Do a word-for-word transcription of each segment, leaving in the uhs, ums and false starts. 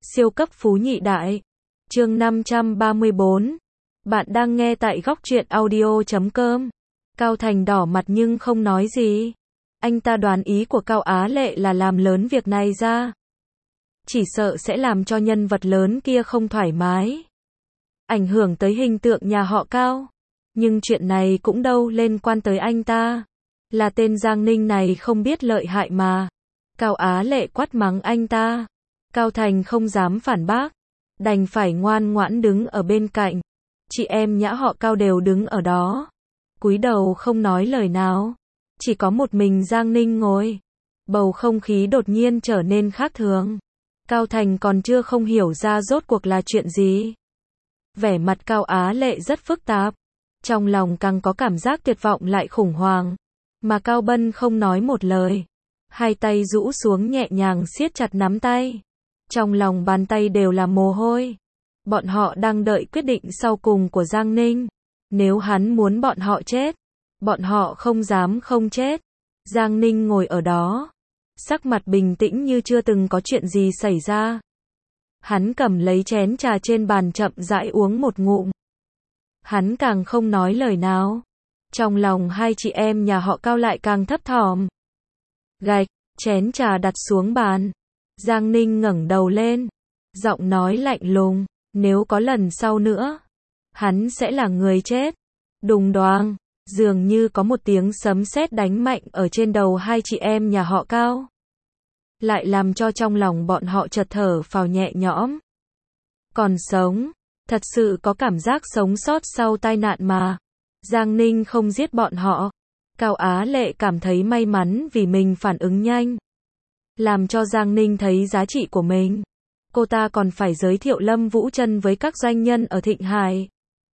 Siêu cấp phú nhị đại. Chương năm trăm ba mươi bốn. Bạn đang nghe tại góc truyện audio chấm com. Cao Thành đỏ mặt nhưng không nói gì. Anh ta đoán ý của Cao Á Lệ là làm lớn việc này ra. Chỉ sợ sẽ làm cho nhân vật lớn kia không thoải mái. Ảnh hưởng tới hình tượng nhà họ Cao. Nhưng chuyện này cũng đâu liên quan tới anh ta. Là tên Giang Ninh này không biết lợi hại mà. Cao Á Lệ quát mắng anh ta. Cao Thành không dám phản bác. Đành phải ngoan ngoãn đứng ở bên cạnh. Chị em nhã họ Cao đều đứng ở đó. Cúi đầu không nói lời nào. Chỉ có một mình Giang Ninh ngồi. Bầu không khí đột nhiên trở nên khác thường. Cao Thành còn chưa không hiểu ra rốt cuộc là chuyện gì. Vẻ mặt Cao Á Lệ rất phức tạp. Trong lòng càng có cảm giác tuyệt vọng lại khủng hoảng. Mà Cao Bân không nói một lời. Hai tay rũ xuống nhẹ nhàng siết chặt nắm tay. Trong lòng bàn tay đều là mồ hôi. Bọn họ đang đợi quyết định sau cùng của Giang Ninh. Nếu hắn muốn bọn họ chết, bọn họ không dám không chết. Giang Ninh ngồi ở đó. Sắc mặt bình tĩnh như chưa từng có chuyện gì xảy ra. Hắn cầm lấy chén trà trên bàn chậm rãi uống một ngụm. Hắn càng không nói lời nào. Trong lòng hai chị em nhà họ Cao lại càng thấp thỏm. Gạch, chén trà đặt xuống bàn. Giang Ninh ngẩng đầu lên. Giọng nói lạnh lùng. Nếu có lần sau nữa, hắn sẽ là người chết. Đùng đoàng, dường như có một tiếng sấm sét đánh mạnh ở trên đầu hai chị em nhà họ Cao. Lại làm cho trong lòng bọn họ chợt thở phào nhẹ nhõm. Còn sống, thật sự có cảm giác sống sót sau tai nạn mà. Giang Ninh không giết bọn họ. Cao Á Lệ cảm thấy may mắn vì mình phản ứng nhanh. Làm cho Giang Ninh thấy giá trị của mình. Cô ta còn phải giới thiệu Lâm Vũ Trân với các doanh nhân ở Thịnh Hải.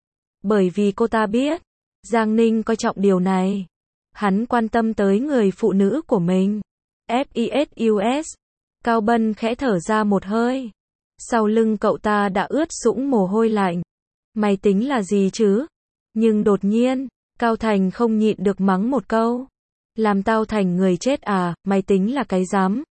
Bởi vì cô ta biết, Giang Ninh coi trọng điều này. Hắn quan tâm tới người phụ nữ của mình. ép i ét u ét. Cao Bân khẽ thở ra một hơi. Sau lưng cậu ta đã ướt sũng mồ hôi lạnh. Mày tính là gì chứ? Nhưng đột nhiên, Cao Thành không nhịn được mắng một câu. Làm tao thành người chết à, mày tính là cái dám.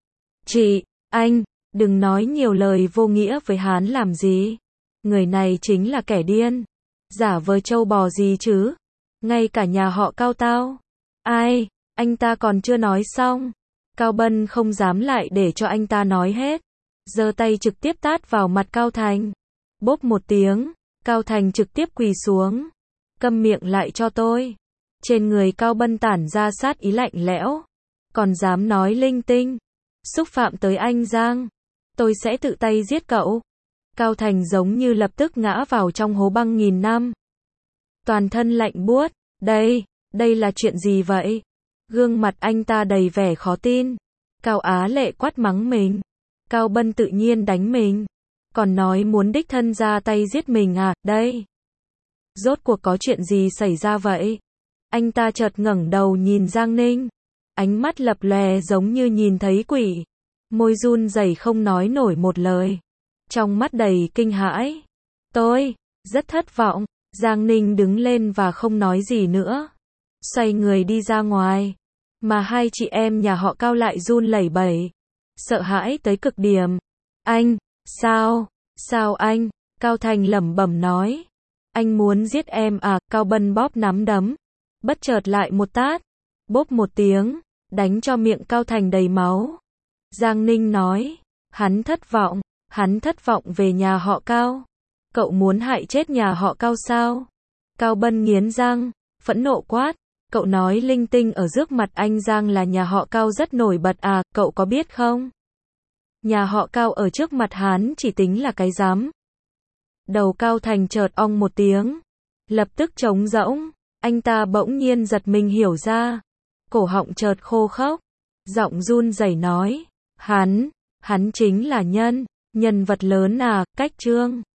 Chị, anh, đừng nói nhiều lời vô nghĩa với hắn làm gì. Người này chính là kẻ điên. Giả vờ trâu bò gì chứ? Ngay cả nhà họ Cao tao. Ai, anh ta còn chưa nói xong. Cao Bân không dám lại để cho anh ta nói hết. Giơ tay trực tiếp tát vào mặt Cao Thành. Bốp một tiếng, Cao Thành trực tiếp quỳ xuống. Câm miệng lại cho tôi. Trên người Cao Bân tản ra sát ý lạnh lẽo. Còn dám nói linh tinh. Xúc phạm tới anh Giang. Tôi sẽ tự tay giết cậu. Cao Thành giống như lập tức ngã vào trong hố băng nghìn năm. Toàn thân lạnh buốt. Đây, đây là chuyện gì vậy? Gương mặt anh ta đầy vẻ khó tin. Cao Á Lệ quát mắng mình. Cao Bân tự nhiên đánh mình. Còn nói muốn đích thân ra tay giết mình à, đây. Rốt cuộc có chuyện gì xảy ra vậy? Anh ta chợt ngẩng đầu nhìn Giang Ninh. Ánh mắt lập lòe giống như nhìn thấy quỷ. Môi run rẩy không nói nổi một lời. Trong mắt đầy kinh hãi. Tôi, rất thất vọng. Giang Ninh đứng lên và không nói gì nữa. Xoay người đi ra ngoài. Mà hai chị em nhà họ Cao lại run lẩy bẩy. Sợ hãi tới cực điểm. Anh, sao, sao anh? Cao Thành lẩm bẩm nói. Anh muốn giết em à? Cao Bân bóp nắm đấm. Bất chợt lại một tát. Bốp một tiếng. Đánh cho miệng Cao Thành đầy máu. Giang Ninh nói. Hắn thất vọng. Hắn thất vọng về nhà họ Cao. Cậu muốn hại chết nhà họ Cao sao? Cao Bân nghiến răng. Phẫn nộ quát. Cậu nói linh tinh ở trước mặt anh Giang là nhà họ Cao rất nổi bật à, cậu có biết không? Nhà họ Cao ở trước mặt hắn chỉ tính là cái dám. Đầu Cao Thành chợt ong một tiếng. Lập tức trống rỗng. Anh ta bỗng nhiên giật mình hiểu ra. Cổ họng chợt khô khốc. Giọng run rẩy nói. Hắn, hắn chính là nhân, nhân vật lớn à, Cách Trương.